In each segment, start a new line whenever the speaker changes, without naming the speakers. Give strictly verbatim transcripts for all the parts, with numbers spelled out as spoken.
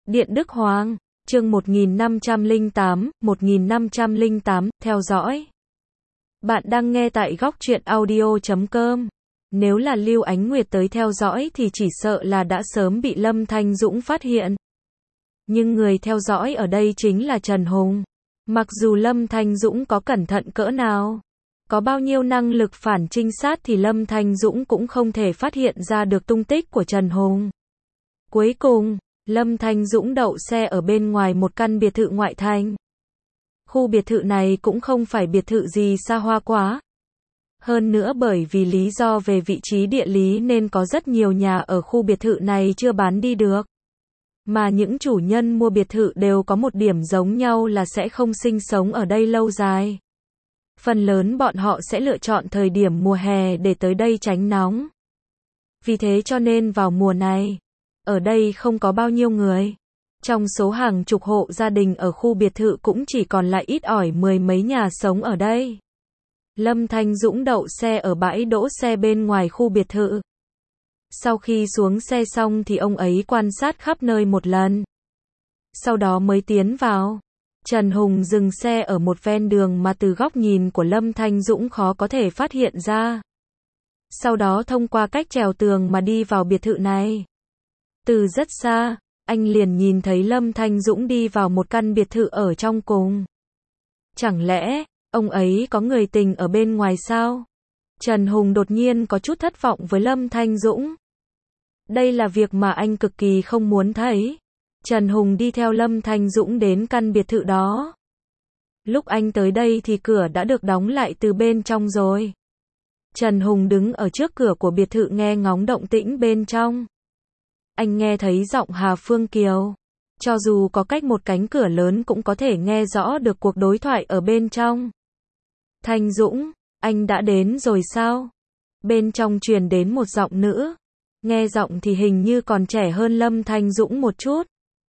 Điện Đức Hoàng, chương một nghìn năm trăm lẻ tám, một nghìn năm trăm lẻ tám, theo dõi. Bạn đang nghe tại góc truyện audio chấm com. Nếu là Lưu Ánh Nguyệt tới theo dõi thì chỉ sợ là đã sớm bị Lâm Thanh Dũng phát hiện. Nhưng người theo dõi ở đây chính là Trần Hùng. Mặc dù Lâm Thanh Dũng có cẩn thận cỡ nào, có bao nhiêu năng lực phản trinh sát thì Lâm Thanh Dũng cũng không thể phát hiện ra được tung tích của Trần Hùng. Cuối cùng, Lâm Thanh Dũng đậu xe ở bên ngoài một căn biệt thự ngoại thành. Khu biệt thự này cũng không phải biệt thự gì xa hoa quá. Hơn nữa bởi vì lý do về vị trí địa lý nên có rất nhiều nhà ở khu biệt thự này chưa bán đi được. Mà những chủ nhân mua biệt thự đều có một điểm giống nhau là sẽ không sinh sống ở đây lâu dài. Phần lớn bọn họ sẽ lựa chọn thời điểm mùa hè để tới đây tránh nóng. Vì thế cho nên vào mùa này, ở đây không có bao nhiêu người. Trong số hàng chục hộ gia đình ở khu biệt thự cũng chỉ còn lại ít ỏi mười mấy nhà sống ở đây. Lâm Thanh Dũng đậu xe ở bãi đỗ xe bên ngoài khu biệt thự. Sau khi xuống xe xong thì ông ấy quan sát khắp nơi một lần. Sau đó mới tiến vào. Trần Hùng dừng xe ở một ven đường mà từ góc nhìn của Lâm Thanh Dũng khó có thể phát hiện ra. Sau đó thông qua cách trèo tường mà đi vào biệt thự này. Từ rất xa, anh liền nhìn thấy Lâm Thanh Dũng đi vào một căn biệt thự ở trong cùng. Chẳng lẽ, ông ấy có người tình ở bên ngoài sao? Trần Hùng đột nhiên có chút thất vọng với Lâm Thanh Dũng. Đây là việc mà anh cực kỳ không muốn thấy. Trần Hùng đi theo Lâm Thanh Dũng đến căn biệt thự đó. Lúc anh tới đây thì cửa đã được đóng lại từ bên trong rồi. Trần Hùng đứng ở trước cửa của biệt thự nghe ngóng động tĩnh bên trong. Anh nghe thấy giọng Hà Phương Kiều. Cho dù có cách một cánh cửa lớn cũng có thể nghe rõ được cuộc đối thoại ở bên trong. Thanh Dũng, anh đã đến rồi sao? Bên trong truyền đến một giọng nữ. Nghe giọng thì hình như còn trẻ hơn Lâm Thanh Dũng một chút.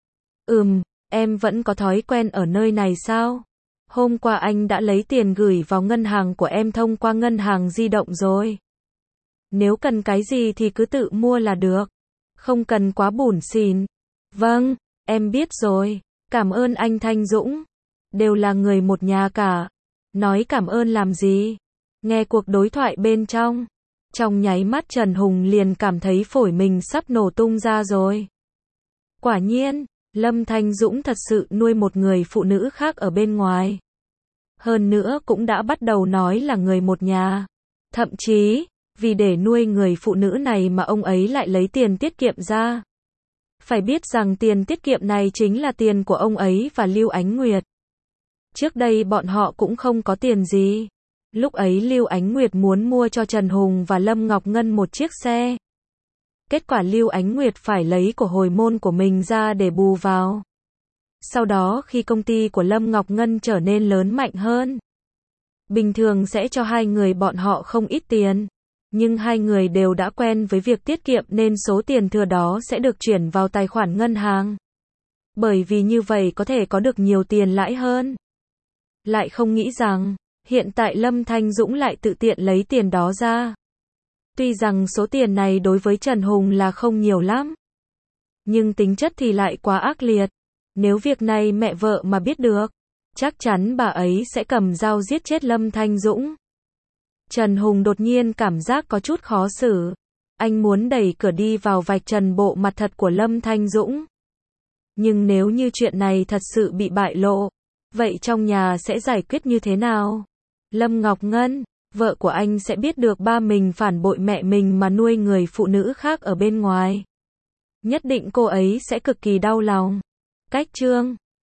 Ừm, em vẫn có thói quen ở nơi này sao? Hôm qua anh đã lấy tiền gửi vào ngân hàng của em thông qua ngân hàng di động rồi. Nếu cần cái gì thì cứ tự mua là được. Không cần quá bủn xỉn. Vâng, em biết rồi. Cảm ơn anh Thanh Dũng. Đều là người một nhà cả. Nói cảm ơn làm gì? Nghe cuộc đối thoại bên trong. Trong nháy mắt Trần Hùng liền cảm thấy phổi mình sắp nổ tung ra rồi. Quả nhiên, Lâm Thanh Dũng thật sự nuôi một người phụ nữ khác ở bên ngoài. Hơn nữa cũng đã bắt đầu nói là người một nhà. Thậm chí, vì để nuôi người phụ nữ này mà ông ấy lại lấy tiền tiết kiệm ra. Phải biết rằng tiền tiết kiệm này chính là tiền của ông ấy và Lưu Ánh Nguyệt. Trước đây bọn họ cũng không có tiền gì. Lúc ấy Lưu Ánh Nguyệt muốn mua cho Trần Hùng và Lâm Ngọc Ngân một chiếc xe. Kết quả Lưu Ánh Nguyệt phải lấy của hồi môn của mình ra để bù vào. Sau đó khi công ty của Lâm Ngọc Ngân trở nên lớn mạnh hơn, bình thường sẽ cho hai người bọn họ không ít tiền. Nhưng hai người đều đã quen với việc tiết kiệm nên số tiền thừa đó sẽ được chuyển vào tài khoản ngân hàng. Bởi vì như vậy có thể có được nhiều tiền lãi hơn. Lại không nghĩ rằng, hiện tại Lâm Thanh Dũng lại tự tiện lấy tiền đó ra. Tuy rằng số tiền này đối với Trần Hùng là không nhiều lắm, nhưng tính chất thì lại quá ác liệt. Nếu việc này mẹ vợ mà biết được, chắc chắn bà ấy sẽ cầm dao giết chết Lâm Thanh Dũng. Trần Hùng đột nhiên cảm giác có chút khó xử. Anh muốn đẩy cửa đi vào vạch trần bộ mặt thật của Lâm Thanh Dũng. Nhưng nếu như chuyện này thật sự bị bại lộ, vậy trong nhà sẽ giải quyết như thế nào? Lâm Ngọc Ngân, vợ của anh sẽ biết được ba mình phản bội mẹ mình mà nuôi người phụ nữ khác ở bên ngoài. Nhất định cô ấy sẽ cực kỳ đau lòng. Cách chương